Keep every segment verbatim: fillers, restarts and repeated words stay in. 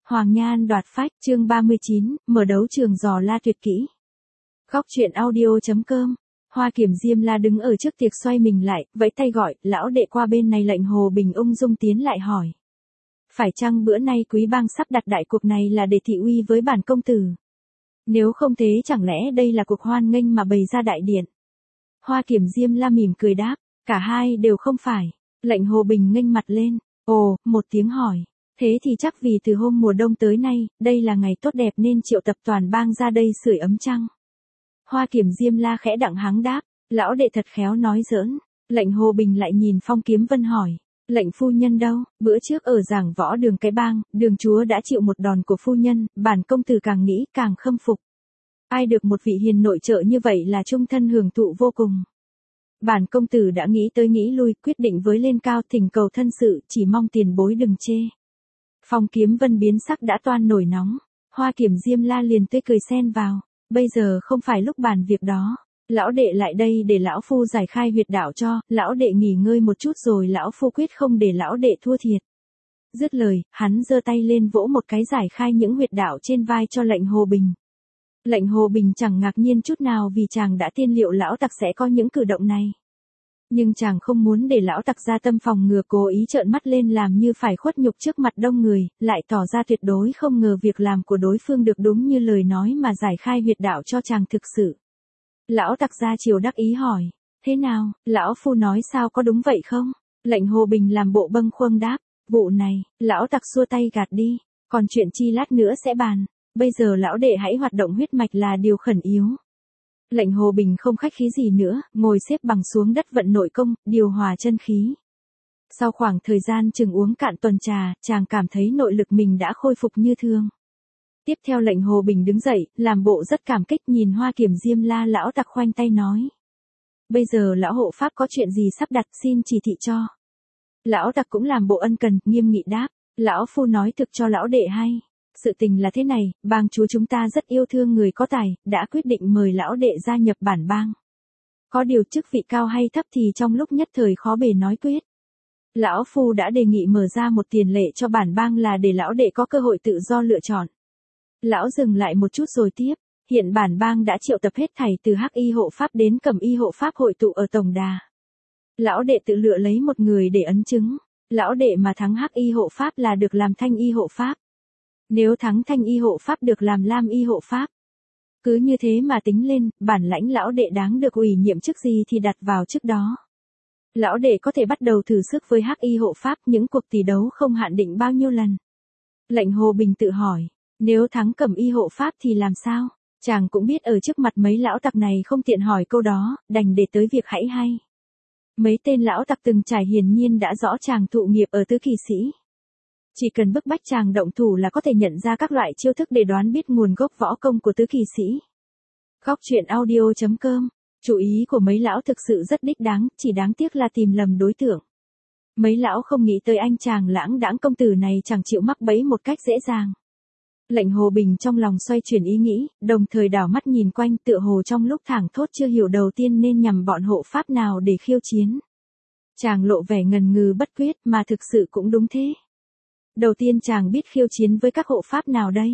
Hoàng Nhan đoạt phách, chương ba mươi chín, mở đấu trường Giò La tuyệt kỹ. Góc truyện audio chấm com. Hoa Kiểm Diêm La đứng ở trước tiệc xoay mình lại, vẫy tay gọi, lão đệ qua bên này. Lệnh Hồ Bình ung dung tiến lại hỏi. Phải chăng bữa nay quý bang sắp đặt đại cuộc này là để thị uy với bản công tử? Nếu không thế chẳng lẽ đây là cuộc hoan nghênh mà bày ra đại điện? Hoa Kiểm Diêm La mỉm cười đáp, cả hai đều không phải. Lệnh Hồ Bình nghênh mặt lên, ồ, một tiếng hỏi. Thế thì chắc vì từ hôm mùa đông tới nay, đây là ngày tốt đẹp nên triệu tập toàn bang ra đây sưởi ấm chăng? Hoa Kiểm Diêm La khẽ đặng hắng đáp, lão đệ thật khéo nói giỡn. Lệnh Hồ Bình lại nhìn Phong Kiếm Vân hỏi, lệnh phu nhân đâu? Bữa trước ở giảng võ đường cái bang, đường chúa đã chịu một đòn của phu nhân, bản công tử càng nghĩ càng khâm phục. Ai được một vị hiền nội trợ như vậy là trung thân hưởng thụ vô cùng. Bản công tử đã nghĩ tới nghĩ lui, quyết định với lên cao thỉnh cầu thân sự, chỉ mong tiền bối đừng chê. Phong Kiếm Vân biến sắc đã toan nổi nóng. Hoa Kiểm Diêm La liền tươi cười xen vào, bây giờ không phải lúc bàn việc đó. Lão đệ lại đây để lão phu giải khai huyệt đạo cho, lão đệ nghỉ ngơi một chút rồi lão phu quyết không để lão đệ thua thiệt. Dứt lời, hắn giơ tay lên vỗ một cái giải khai những huyệt đạo trên vai cho lệnh Hồ Bình. Lệnh Hồ Bình chẳng ngạc nhiên chút nào vì chàng đã tiên liệu lão tặc sẽ có những cử động này. Nhưng chàng không muốn để lão tặc ra tâm phòng ngừa, cố ý trợn mắt lên làm như phải khuất nhục trước mặt đông người, lại tỏ ra tuyệt đối không ngờ việc làm của đối phương được đúng như lời nói mà giải khai huyệt đạo cho chàng thực sự. Lão tặc ra chiều đắc ý hỏi, thế nào, lão phu nói sao có đúng vậy không? Lệnh Hồ Bình làm bộ bâng khuâng đáp, vụ này, lão tặc xua tay gạt đi, còn chuyện chi lát nữa sẽ bàn, bây giờ lão đệ hãy hoạt động huyết mạch là điều khẩn yếu. Lệnh Hồ Bình không khách khí gì nữa, ngồi xếp bằng xuống đất vận nội công, điều hòa chân khí. Sau khoảng thời gian chừng uống cạn tuần trà, chàng cảm thấy nội lực mình đã khôi phục như thường. Tiếp theo lệnh Hồ Bình đứng dậy, làm bộ rất cảm kích nhìn Hoa Kiểm Diêm La. Lão tặc khoanh tay nói, bây giờ lão hộ pháp có chuyện gì sắp đặt xin chỉ thị cho. Lão tặc cũng làm bộ ân cần, nghiêm nghị đáp, lão phu nói thực cho lão đệ hay. Sự tình là thế này, bang chúa chúng ta rất yêu thương người có tài, đã quyết định mời lão đệ gia nhập bản bang. Có điều chức vị cao hay thấp thì trong lúc nhất thời khó bề nói quyết. Lão phu đã đề nghị mở ra một tiền lệ cho bản bang là để lão đệ có cơ hội tự do lựa chọn. Lão dừng lại một chút rồi tiếp, hiện bản bang đã triệu tập hết thảy từ Hắc Y hộ pháp đến Cẩm Y hộ pháp hội tụ ở tổng đà. Lão đệ tự lựa lấy một người để ấn chứng. Lão đệ mà thắng Hắc Y hộ pháp là được làm Thanh Y hộ pháp. Nếu thắng Thanh Y hộ pháp được làm Lam Y hộ pháp. Cứ như thế mà tính lên, bản lãnh lão đệ đáng được ủy nhiệm chức gì thì đặt vào chức đó. Lão đệ có thể bắt đầu thử sức với Hắc Y hộ pháp, những cuộc tỷ đấu không hạn định bao nhiêu lần. Lệnh Hồ Bình tự hỏi, nếu thắng Cẩm Y hộ pháp thì làm sao? Chàng cũng biết ở trước mặt mấy lão tặc này không tiện hỏi câu đó, đành để tới việc hãy hay. Mấy tên lão tặc từng trải hiển nhiên đã rõ chàng thụ nghiệp ở tứ kỳ sĩ. Chỉ cần bức bách chàng động thủ là có thể nhận ra các loại chiêu thức để đoán biết nguồn gốc võ công của tứ kỳ sĩ. Góc truyện audio chấm com. Chủ ý của mấy lão thực sự rất đích đáng, chỉ đáng tiếc là tìm lầm đối tượng. Mấy lão không nghĩ tới anh chàng lãng đãng công tử này chẳng chịu mắc bẫy một cách dễ dàng. Lệnh Hồ Bình trong lòng xoay chuyển ý nghĩ, đồng thời đảo mắt nhìn quanh, tựa hồ trong lúc thảng thốt chưa hiểu đầu tiên nên nhằm bọn hộ pháp nào để khiêu chiến. Chàng lộ vẻ ngần ngừ bất quyết, mà thực sự cũng đúng thế. Đầu tiên chàng biết khiêu chiến với các hộ pháp nào đây?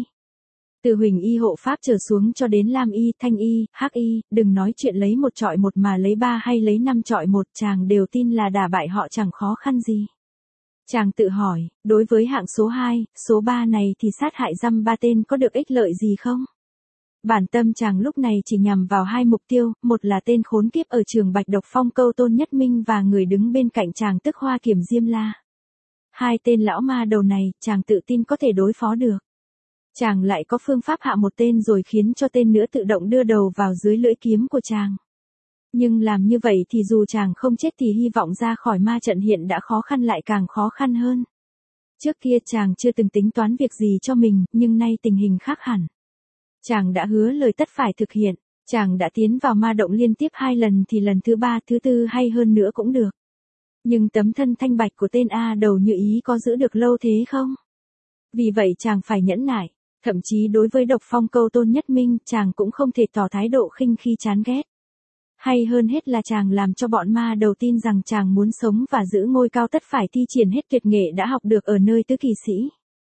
Từ Huỳnh Y hộ pháp trở xuống cho đến Lam Y, Thanh Y, Hắc Y, đừng nói chuyện lấy một trọi một mà lấy ba hay lấy năm trọi một, chàng đều tin là đả bại họ chẳng khó khăn gì. Chàng tự hỏi, đối với hạng số hai, số ba này thì sát hại dăm ba tên có được ích lợi gì không? Bản tâm chàng lúc này chỉ nhằm vào hai mục tiêu, một là tên khốn kiếp ở trường Bạch Độc Phong Câu Tôn Nhất Minh và người đứng bên cạnh chàng tức Hoa Kiểm Diêm La. Hai tên lão ma đầu này, chàng tự tin có thể đối phó được. Chàng lại có phương pháp hạ một tên rồi khiến cho tên nữa tự động đưa đầu vào dưới lưỡi kiếm của chàng. Nhưng làm như vậy thì dù chàng không chết thì hy vọng ra khỏi ma trận hiện đã khó khăn lại càng khó khăn hơn. Trước kia chàng chưa từng tính toán việc gì cho mình, nhưng nay tình hình khác hẳn. Chàng đã hứa lời tất phải thực hiện, chàng đã tiến vào ma động liên tiếp hai lần thì lần thứ ba, thứ tư hay hơn nữa cũng được. Nhưng tấm thân thanh bạch của tên A đầu như ý có giữ được lâu thế không? Vì vậy chàng phải nhẫn nại, thậm chí đối với Độc Phong Câu Tôn Nhất Minh chàng cũng không thể tỏ thái độ khinh khi chán ghét. Hay hơn hết là chàng làm cho bọn ma đầu tin rằng chàng muốn sống và giữ ngôi cao tất phải thi triển hết tuyệt nghệ đã học được ở nơi tứ kỳ sĩ.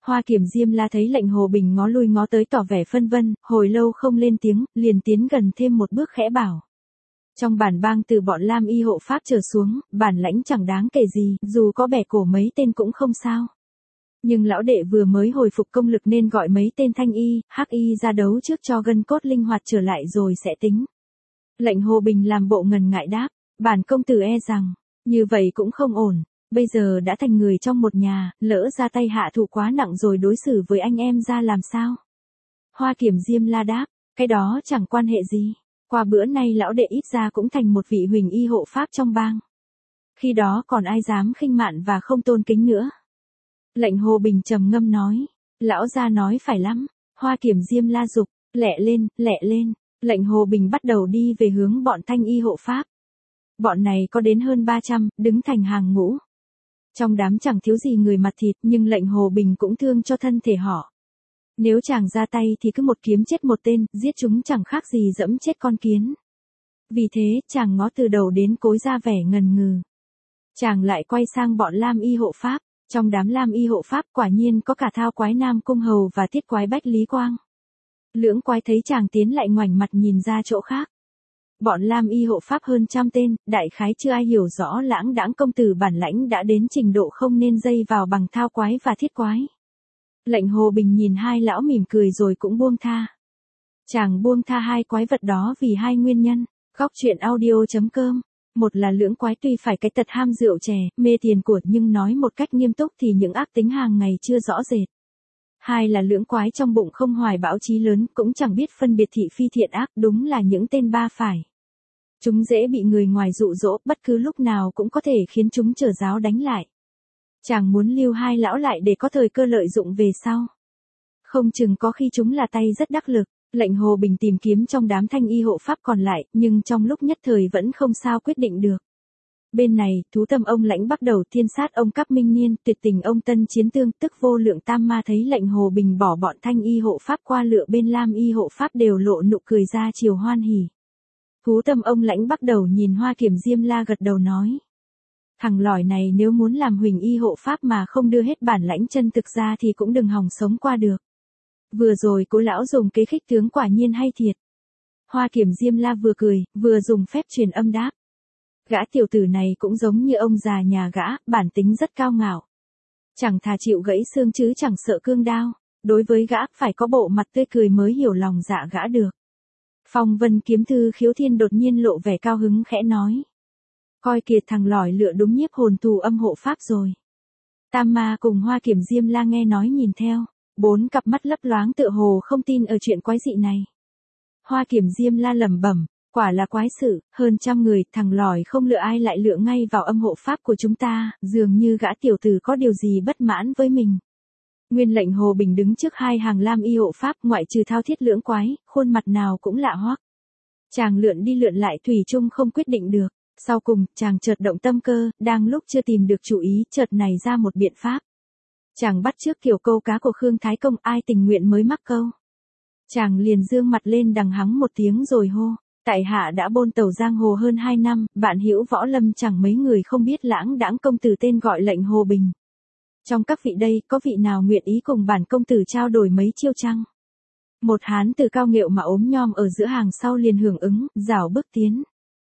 Hoa Kiểm Diêm La thấy lệnh Hồ Bình ngó lui ngó tới tỏ vẻ phân vân, hồi lâu không lên tiếng, liền tiến gần thêm một bước khẽ bảo. Trong bản bang từ bọn Lam Y hộ pháp trở xuống, bản lãnh chẳng đáng kể gì, dù có bẻ cổ mấy tên cũng không sao. Nhưng lão đệ vừa mới hồi phục công lực nên gọi mấy tên thanh y, hắc y ra đấu trước cho gân cốt linh hoạt trở lại rồi sẽ tính. Lệnh Hồ Bình làm bộ ngần ngại đáp, bản công tử e rằng, như vậy cũng không ổn, bây giờ đã thành người trong một nhà, lỡ ra tay hạ thủ quá nặng rồi đối xử với anh em ra làm sao? Hoa Kiểm Diêm La đáp, cái đó chẳng quan hệ gì, qua bữa nay lão đệ ít ra cũng thành một vị huỳnh y hộ pháp trong bang. Khi đó còn ai dám khinh mạn và không tôn kính nữa. Lệnh Hồ Bình trầm ngâm nói, lão gia nói phải lắm. Hoa Kiểm Diêm La dục, lẹ lên, lẹ lên. Lệnh Hồ Bình bắt đầu đi về hướng bọn thanh y hộ pháp. Bọn này có đến hơn ba trăm, đứng thành hàng ngũ. Trong đám chẳng thiếu gì người mặt thịt, nhưng lệnh Hồ Bình cũng thương cho thân thể họ. Nếu chàng ra tay thì cứ một kiếm chết một tên, giết chúng chẳng khác gì dẫm chết con kiến. Vì thế, chàng ngó từ đầu đến cuối ra vẻ ngần ngừ. Chàng lại quay sang bọn Lam Y hộ pháp. Trong đám Lam Y hộ pháp quả nhiên có cả Thao Quái Nam Cung Hầu và Tiết Quái Bách Lý Quang. Lưỡng quái thấy chàng tiến lại ngoảnh mặt nhìn ra chỗ khác. Bọn Lam Y hộ pháp hơn trăm tên, đại khái chưa ai hiểu rõ lãng đãng công tử bản lãnh đã đến trình độ không nên dây vào bằng Thao Quái và Thiết Quái. Lệnh Hồ Bình nhìn hai lão mỉm cười rồi cũng buông tha. Chàng buông tha hai quái vật đó vì hai nguyên nhân. Góc truyện audio chấm com. Một là lưỡng quái tuy phải cái tật ham rượu chè, mê tiền của nhưng nói một cách nghiêm túc thì những ác tính hàng ngày chưa rõ rệt. Hai là lưỡng quái trong bụng không hoài bão chí lớn, cũng chẳng biết phân biệt thị phi thiện ác, đúng là những tên ba phải. Chúng dễ bị người ngoài dụ dỗ, bất cứ lúc nào cũng có thể khiến chúng trở giáo đánh lại. Chàng muốn lưu hai lão lại để có thời cơ lợi dụng về sau. Không chừng có khi chúng là tay rất đắc lực. Lệnh Hồ Bình tìm kiếm trong đám thanh y hộ pháp còn lại, nhưng trong lúc nhất thời vẫn không sao quyết định được. Bên này, thú tâm ông lãnh bắt đầu thiên sát ông Cáp Minh Niên, tuyệt tình ông Tân Chiến Tương, tức Vô Lượng Tam Ma thấy lệnh Hồ Bình bỏ bọn thanh y hộ pháp qua lựa bên Lam y hộ pháp đều lộ nụ cười ra chiều hoan hỉ. Thú tâm ông lãnh bắt đầu nhìn Hoa Kiểm Diêm La gật đầu nói. Thằng lỏi này nếu muốn làm huỳnh y hộ pháp mà không đưa hết bản lãnh chân thực ra thì cũng đừng hòng sống qua được. Vừa rồi cố lão dùng kế khích tướng quả nhiên hay thiệt. Hoa Kiểm Diêm La vừa cười, vừa dùng phép truyền âm đáp. Gã tiểu tử này cũng giống như ông già nhà gã, bản tính rất cao ngạo. Chẳng thà chịu gãy xương chứ chẳng sợ cương đao. Đối với gã phải có bộ mặt tươi cười mới hiểu lòng dạ gã được. Phong Vân Kiếm Thư Khiếu Thiên đột nhiên lộ vẻ cao hứng khẽ nói. Coi kìa thằng lỏi lựa đúng nhiếp hồn tù âm hộ pháp rồi. Tam Ma cùng Hoa Kiểm Diêm La nghe nói nhìn theo. Bốn cặp mắt lấp loáng tựa hồ không tin ở chuyện quái dị này. Hoa Kiểm Diêm La lẩm bẩm, quả là quái sự, hơn trăm người, thằng lỏi không lựa ai lại lựa ngay vào âm hộ pháp của chúng ta, dường như gã tiểu tử có điều gì bất mãn với mình. Nguyên lệnh Hồ Bình đứng trước hai hàng Lam y hộ pháp ngoại trừ Thao Thiết lưỡng quái, khuôn mặt nào cũng lạ hoắc. Chàng lượn đi lượn lại thủy chung không quyết định được, sau cùng, chàng chợt động tâm cơ, đang lúc chưa tìm được chủ ý, chợt này ra một biện pháp. Chàng bắt trước kiểu câu cá của Khương Thái Công, ai tình nguyện mới mắc câu. Chàng liền dương mặt lên đằng hắng một tiếng rồi hô, tại hạ đã bôn tàu giang hồ hơn hai năm, bạn hữu võ lâm chẳng mấy người không biết lãng đãng công tử tên gọi lệnh Hồ Bình. Trong các vị đây, có vị nào nguyện ý cùng bản công tử trao đổi mấy chiêu chăng? Một hán từ cao nghệu mà ốm nhom ở giữa hàng sau liền hưởng ứng, rảo bước tiến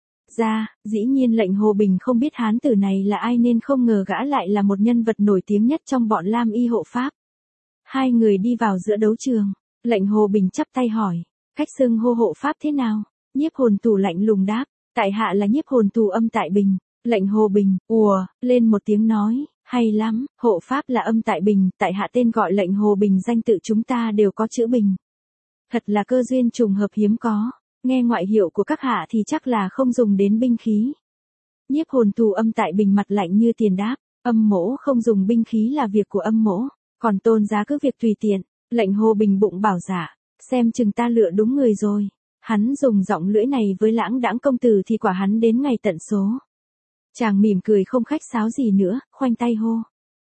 ra, dĩ nhiên lệnh Hồ Bình không biết hán tử này là ai nên không ngờ gã lại là một nhân vật nổi tiếng nhất trong bọn Lam y hộ pháp. Hai người đi vào giữa đấu trường, lệnh Hồ Bình chắp tay hỏi, cách xưng hô hộ pháp thế nào? Nhiếp hồn tù lạnh lùng đáp, tại hạ là nhiếp hồn tù âm tại bình. Lệnh Hồ Bình, ùa, lên một tiếng nói, hay lắm, hộ pháp là âm tại bình, tại hạ tên gọi lệnh Hồ Bình danh tự chúng ta đều có chữ bình. Thật là cơ duyên trùng hợp hiếm có. Nghe ngoại hiệu của các hạ thì chắc là không dùng đến binh khí. Nhiếp hồn tù âm tại bình mặt lạnh như tiền đáp, âm mỗ không dùng binh khí là việc của âm mỗ, còn tôn giá cứ việc tùy tiện. Lệnh Hồ Bình bụng bảo dạ, xem chừng ta lựa đúng người rồi. Hắn dùng giọng lưỡi này với lãng đãng công tử thì quả hắn đến ngày tận số. Chàng mỉm cười không khách sáo gì nữa, khoanh tay hô.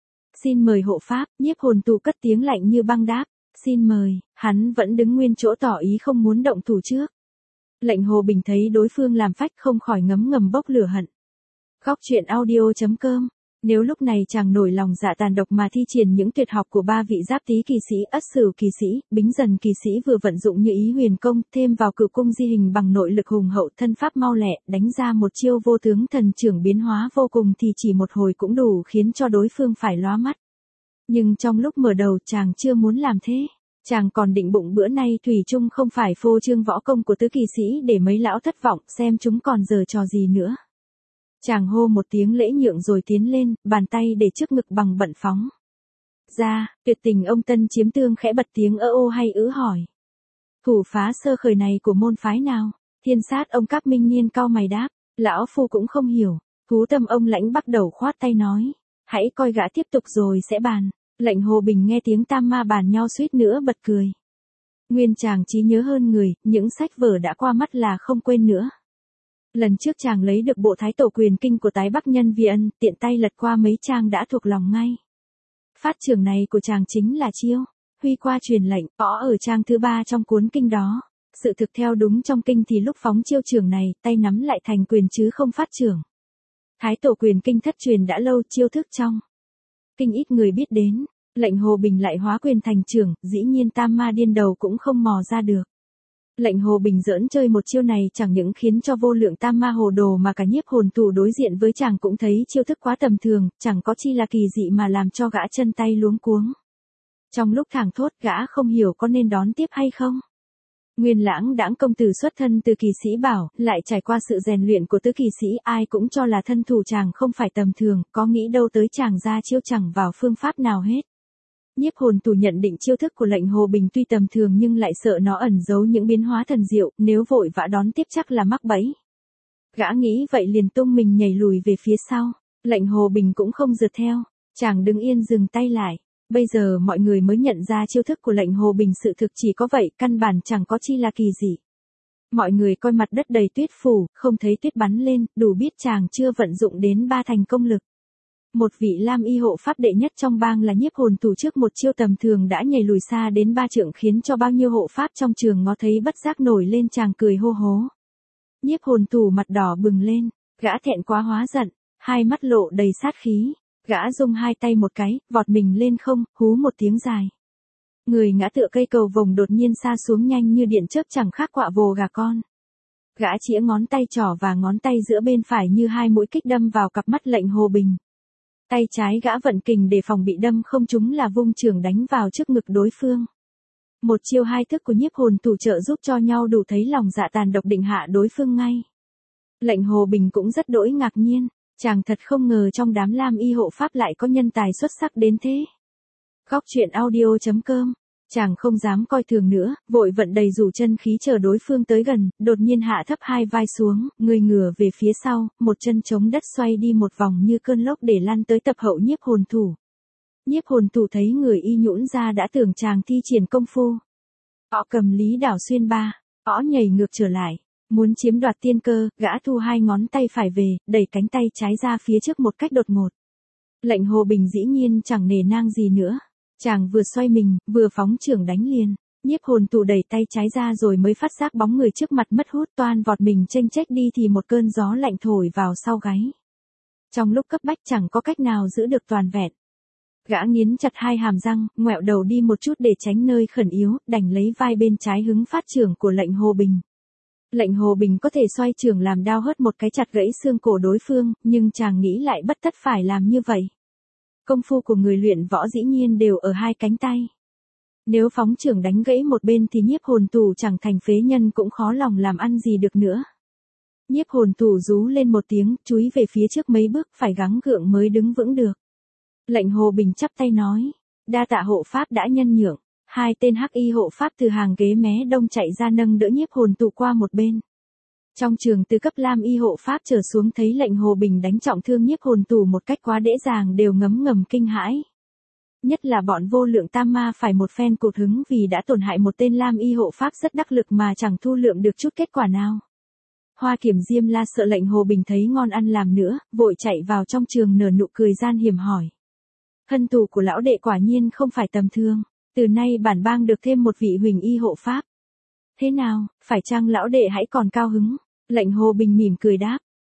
Xin mời hộ pháp, nhiếp hồn tù cất tiếng lạnh như băng đáp, xin mời, hắn vẫn đứng nguyên chỗ tỏ ý không muốn động thủ trước. Lệnh Hồ Bình thấy đối phương làm phách không khỏi ngấm ngầm bốc lửa hận. Góc truyện audio chấm com Nếu lúc này chàng nổi lòng dạ tàn độc mà thi triển những tuyệt học của ba vị Giáp Tý kỳ sĩ, Ất Sửu kỳ sĩ, Bính Dần kỳ sĩ vừa vận dụng như ý huyền công, thêm vào Cửu cung di hình bằng nội lực hùng hậu, thân pháp mau lẹ, đánh ra một chiêu vô tướng thần trưởng biến hóa vô cùng thì chỉ một hồi cũng đủ khiến cho đối phương phải lóa mắt. Nhưng trong lúc mở đầu chàng chưa muốn làm thế. Chàng còn định bụng bữa nay thủy chung không phải phô trương võ công của tứ kỳ sĩ để mấy lão thất vọng xem chúng còn giở trò gì nữa. Chàng hô một tiếng lễ nhượng rồi tiến lên, bàn tay để trước ngực bằng bận phóng ra, tuyệt tình ông Tân Chiếm Tương khẽ bật tiếng ơ ô hay ứ hỏi. Thủ phá sơ khởi này của môn phái nào? Thiên sát ông Cáp Minh Niên cau mày đáp, lão phu cũng không hiểu. Thú Tâm ông Lãnh bắt đầu khoát tay nói, hãy coi gã tiếp tục rồi sẽ bàn. Lệnh Hồ Bình nghe tiếng tam ma bàn nhau suýt nữa bật cười. Nguyên chàng trí nhớ hơn người, những sách vở đã qua mắt là không quên nữa. Lần trước chàng lấy được bộ Thái Tổ Quyền Kinh của Tái Bắc Nhân Vi Ân, tiện tay lật qua mấy trang đã thuộc lòng ngay. Phát trưởng này của chàng chính là chiêu huy qua truyền lệnh, có ở trang thứ ba trong cuốn kinh đó. Sự thực theo đúng trong kinh thì lúc phóng chiêu trưởng này, tay nắm lại thành quyền chứ không phát trưởng. Thái Tổ Quyền Kinh thất truyền đã lâu, chiêu thức trong kinh ít người biết đến. Lệnh Hồ Bình lại hóa quyền thành trưởng, dĩ nhiên tam ma điên đầu cũng không mò ra được. Lệnh Hồ Bình giỡn chơi một chiêu này chẳng những khiến cho vô lượng tam ma hồ đồ mà cả Nhiếp Hồn Tù đối diện với chàng cũng thấy chiêu thức quá tầm thường, chẳng có chi là kỳ dị mà làm cho gã chân tay luống cuống. Trong lúc thảng thốt gã không hiểu có nên đón tiếp hay không. Nguyên Lãng Đãng công tử xuất thân từ kỳ sĩ bảo, lại trải qua sự rèn luyện của tứ kỳ sĩ, ai cũng cho là thân thủ chàng không phải tầm thường, có nghĩ đâu tới chàng ra chiêu chẳng vào phương pháp nào hết. Nhiếp Hồn Tù nhận định chiêu thức của Lệnh Hồ Bình tuy tầm thường nhưng lại sợ nó ẩn giấu những biến hóa thần diệu, nếu vội vã đón tiếp chắc là mắc bẫy. Gã nghĩ vậy liền tung mình nhảy lùi về phía sau. Lệnh Hồ Bình cũng không rượt theo, chàng đứng yên dừng tay lại. Bây giờ mọi người mới nhận ra chiêu thức của Lệnh Hồ Bình sự thực chỉ có vậy, căn bản chẳng có chi là kỳ dị. Mọi người coi mặt đất đầy tuyết phủ, không thấy tuyết bắn lên, đủ biết chàng chưa vận dụng đến ba thành công lực. Một vị Lam y hộ pháp đệ nhất trong bang là Nhiếp Hồn Tù trước một chiêu tầm thường đã nhảy lùi xa đến ba trượng khiến cho bao nhiêu hộ pháp trong trường ngó thấy bất giác nổi lên chàng cười hô hố. Nhiếp Hồn Tù mặt đỏ bừng lên, gã thẹn quá hóa giận, hai mắt lộ đầy sát khí, gã dùng hai tay một cái, vọt mình lên không, hú một tiếng dài. Người ngã tựa cây cầu vồng đột nhiên sa xuống nhanh như điện chớp chẳng khác quạ vồ gà con. Gã chĩa ngón tay trỏ và ngón tay giữa bên phải như hai mũi kích đâm vào cặp mắt Lệnh Hồ Bình. Tay trái gã vận kình để phòng bị đâm không trúng là vung chưởng đánh vào trước ngực đối phương. Một chiêu hai thức của Nhiếp Hồn Tù trợ giúp cho nhau đủ thấy lòng dạ tàn độc định hạ đối phương ngay. Lệnh Hồ Bình cũng rất đỗi ngạc nhiên, chàng thật không ngờ trong đám Lam y hộ pháp lại có nhân tài xuất sắc đến thế. Góc truyện audio chấm com. Chàng không dám coi thường nữa, vội vận đầy rủ chân khí chờ đối phương tới gần, đột nhiên hạ thấp hai vai xuống, người ngửa về phía sau, một chân chống đất xoay đi một vòng như cơn lốc để lăn tới tập hậu Nhiếp Hồn Tù. Nhiếp Hồn Tù thấy người y nhũn ra đã tưởng chàng thi triển công phu. Họ cầm lý đảo xuyên ba, họ nhảy ngược trở lại, muốn chiếm đoạt tiên cơ, gã thu hai ngón tay phải về, đẩy cánh tay trái ra phía trước một cách đột ngột. Lệnh Hồ Bình dĩ nhiên chẳng nề nang gì nữa. Chàng vừa xoay mình, vừa phóng chưởng đánh liền. Nhiếp Hồn Tù đẩy tay trái ra rồi mới phát giác bóng người trước mặt mất hút, toan vọt mình chênh chếch đi thì một cơn gió lạnh thổi vào sau gáy. Trong lúc cấp bách chẳng có cách nào giữ được toàn vẹn. Gã nghiến chặt hai hàm răng, ngoẹo đầu đi một chút để tránh nơi khẩn yếu, đành lấy vai bên trái hứng phát chưởng của Lệnh Hồ Bình. Lệnh Hồ Bình có thể xoay chưởng làm đao hớt một cái chặt gãy xương cổ đối phương, nhưng chàng nghĩ lại bất tất phải làm như vậy. Công phu của người luyện võ dĩ nhiên đều ở hai cánh tay. Nếu phóng chưởng đánh gãy một bên thì Nhiếp Hồn Tù chẳng thành phế nhân cũng khó lòng làm ăn gì được nữa. Nhiếp Hồn Tù rú lên một tiếng, chúi về phía trước mấy bước, phải gắng gượng mới đứng vững được. Lệnh Hồ Bình chắp tay nói, đa tạ hộ pháp đã nhân nhượng. Hai tên hắc y hộ pháp từ hàng ghế mé đông chạy ra nâng đỡ Nhiếp Hồn Tù qua một bên. Trong trường từ cấp Lam y hộ pháp trở xuống thấy Lệnh Hồ Bình đánh trọng thương Nhiếp Hồn Tù một cách quá dễ dàng đều ngấm ngầm kinh hãi. Nhất là bọn vô lượng tam ma phải một phen cột hứng vì đã tổn hại một tên Lam y hộ pháp rất đắc lực mà chẳng thu lượm được chút kết quả nào. Hoa Kiểm Diêm La sợ Lệnh Hồ Bình thấy ngon ăn làm nữa, vội chạy vào trong trường nở nụ cười gian hiểm hỏi. Hân tù của lão đệ quả nhiên không phải tầm thường, từ nay bản bang được thêm một vị huỳnh y hộ pháp. Thế nào, phải chăng lão đệ hãy còn cao hứng? Lệnh Hồ Bình mỉm cười đáp,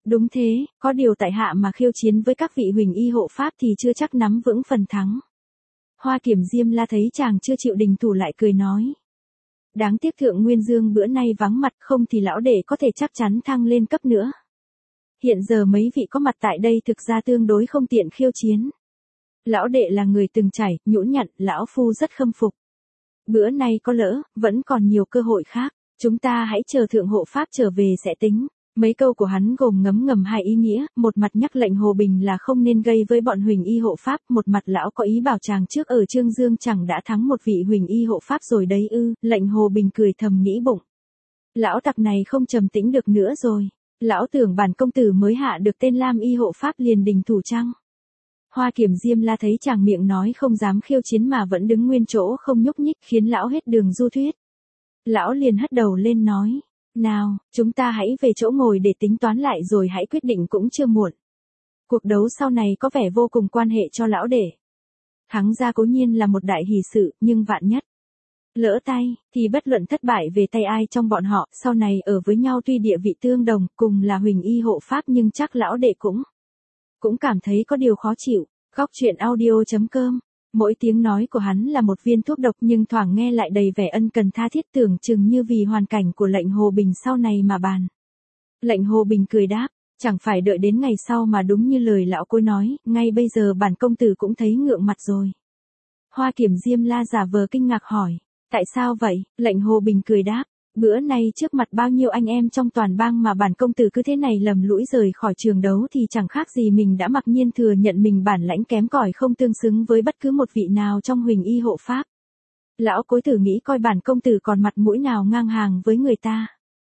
Đúng thế, có điều tại hạ mà khiêu chiến với các vị huỳnh y hộ pháp thì chưa chắc nắm vững phần thắng. Hoa Kiểm Diêm La thấy chàng chưa chịu đình thủ lại cười nói. Đáng tiếc Thượng Nguyên Dương bữa nay vắng mặt, không thì lão đệ có thể chắc chắn thăng lên cấp nữa. Hiện giờ mấy vị có mặt tại đây thực ra tương đối không tiện khiêu chiến. Lão đệ là người từng trải, nhũn nhặn, lão phu rất khâm phục. Bữa nay có lỡ, vẫn còn nhiều cơ hội khác, chúng ta hãy chờ Thượng hộ pháp trở về sẽ tính. Mấy câu của hắn gồm ngấm ngầm hai ý nghĩa, một mặt nhắc lệnh Hồ Bình là không nên gây với bọn huỳnh y hộ pháp, một mặt lão có ý bảo chàng trước ở Trương Dương chẳng đã thắng một vị huỳnh y hộ pháp rồi đấy ư. Lệnh Hồ Bình cười thầm nghĩ bụng. Lão tặc này không trầm tĩnh được nữa rồi. Lão tưởng bản công tử mới hạ được tên Lam y hộ pháp liền đình thủ chăng? Hoa Kiểm Diêm La thấy chàng miệng nói không dám khiêu chiến mà vẫn đứng nguyên chỗ không nhúc nhích khiến lão hết đường du thuyết. Lão liền hất đầu lên nói. Nào, chúng ta hãy về chỗ ngồi để tính toán lại rồi hãy quyết định cũng chưa muộn. Cuộc đấu sau này có vẻ vô cùng quan hệ cho lão đệ. Thắng ra cố nhiên là một đại hỷ sự, nhưng vạn nhất lỡ tay, thì bất luận thất bại về tay ai trong bọn họ, sau này ở với nhau tuy địa vị tương đồng, cùng là huỳnh y hộ pháp nhưng chắc lão đệ cũng, cũng cảm thấy có điều khó chịu. Góc truyện audio chấm com. Mỗi tiếng nói của hắn là một viên thuốc độc nhưng thoảng nghe lại đầy vẻ ân cần tha thiết tưởng chừng như vì hoàn cảnh của lệnh Hồ Bình sau này mà bàn. Lệnh Hồ Bình cười đáp, chẳng phải đợi đến ngày sau mà đúng như lời lão cối nói, ngay bây giờ bản công tử cũng thấy ngượng mặt rồi. Hoa Kiểm Diêm La giả vờ kinh ngạc hỏi, tại sao vậy? Lệnh Hồ Bình cười đáp, bữa nay trước mặt bao nhiêu anh em trong toàn bang mà bản công tử cứ thế này lầm lũi rời khỏi trường đấu thì chẳng khác gì mình đã mặc nhiên thừa nhận mình bản lãnh kém cỏi không tương xứng với bất cứ một vị nào trong huỳnh y hộ pháp. Lão cối thử nghĩ coi bản công tử còn mặt mũi nào ngang hàng với người ta.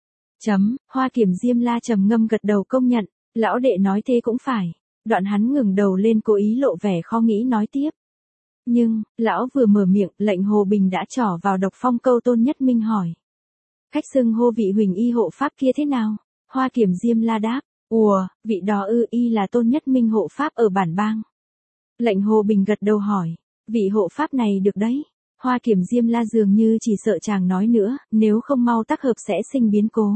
Chấm, Hoa Kiểm Diêm La trầm ngâm gật đầu công nhận, lão đệ nói thế cũng phải. Đoạn hắn ngừng đầu lên cố ý lộ vẻ khó nghĩ nói tiếp. Nhưng, lão vừa mở miệng, lệnh Hồ Bình đã trỏ vào độc phong câu Tôn Nhất Minh hỏi. Cách xưng hô vị huỳnh y hộ pháp kia thế nào? Hoa Kiểm Diêm La đáp, ùa, vị đó ư y là Tôn Nhất Minh hộ pháp ở bản bang. Lệnh Hồ Bình gật đầu hỏi, vị hộ pháp này được đấy. Hoa Kiểm Diêm La dường như chỉ sợ chàng nói nữa, nếu không mau tác hợp sẽ sinh biến cố.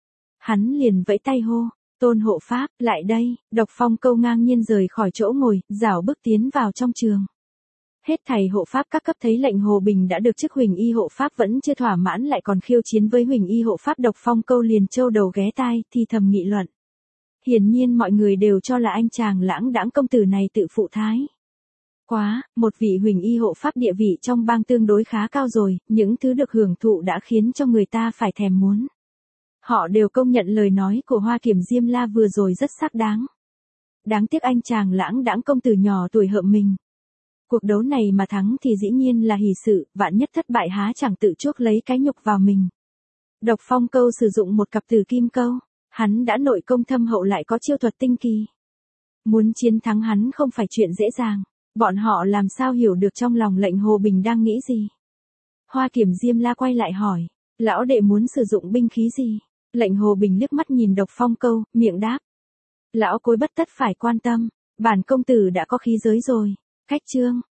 Hắn liền vẫy tay hô, Tôn hộ pháp, lại đây. Độc phong câu ngang nhiên rời khỏi chỗ ngồi, rảo bước tiến vào trong trường. Hết thầy hộ pháp các cấp thấy lệnh Hồ Bình đã được chức huỳnh y hộ pháp vẫn chưa thỏa mãn lại còn khiêu chiến với huỳnh y hộ pháp độc phong câu liền trâu đầu ghé tai thì thầm nghị luận. Hiển nhiên mọi người đều cho là anh chàng lãng đãng công tử này tự phụ thái. Quá, một vị huỳnh y hộ pháp địa vị trong bang tương đối khá cao rồi, những thứ được hưởng thụ đã khiến cho người ta phải thèm muốn. Họ đều công nhận lời nói của Hoa Kiểm Diêm La vừa rồi rất xác đáng. Đáng tiếc anh chàng lãng đãng công tử nhỏ tuổi hợm mình. Cuộc đấu này mà thắng thì dĩ nhiên là hỷ sự, vạn nhất thất bại há chẳng tự chuốc lấy cái nhục vào mình. Độc phong câu sử dụng một cặp từ kim câu, hắn đã nội công thâm hậu lại có chiêu thuật tinh kỳ. Muốn chiến thắng hắn không phải chuyện dễ dàng, bọn họ làm sao hiểu được trong lòng lệnh Hồ Bình đang nghĩ gì. Hoa Kiểm Diêm La quay lại hỏi, lão đệ muốn sử dụng binh khí gì? Lệnh Hồ Bình liếc mắt nhìn độc phong câu, miệng đáp. Lão cối bất tất phải quan tâm, bản công tử đã có khí giới rồi. Cách chương,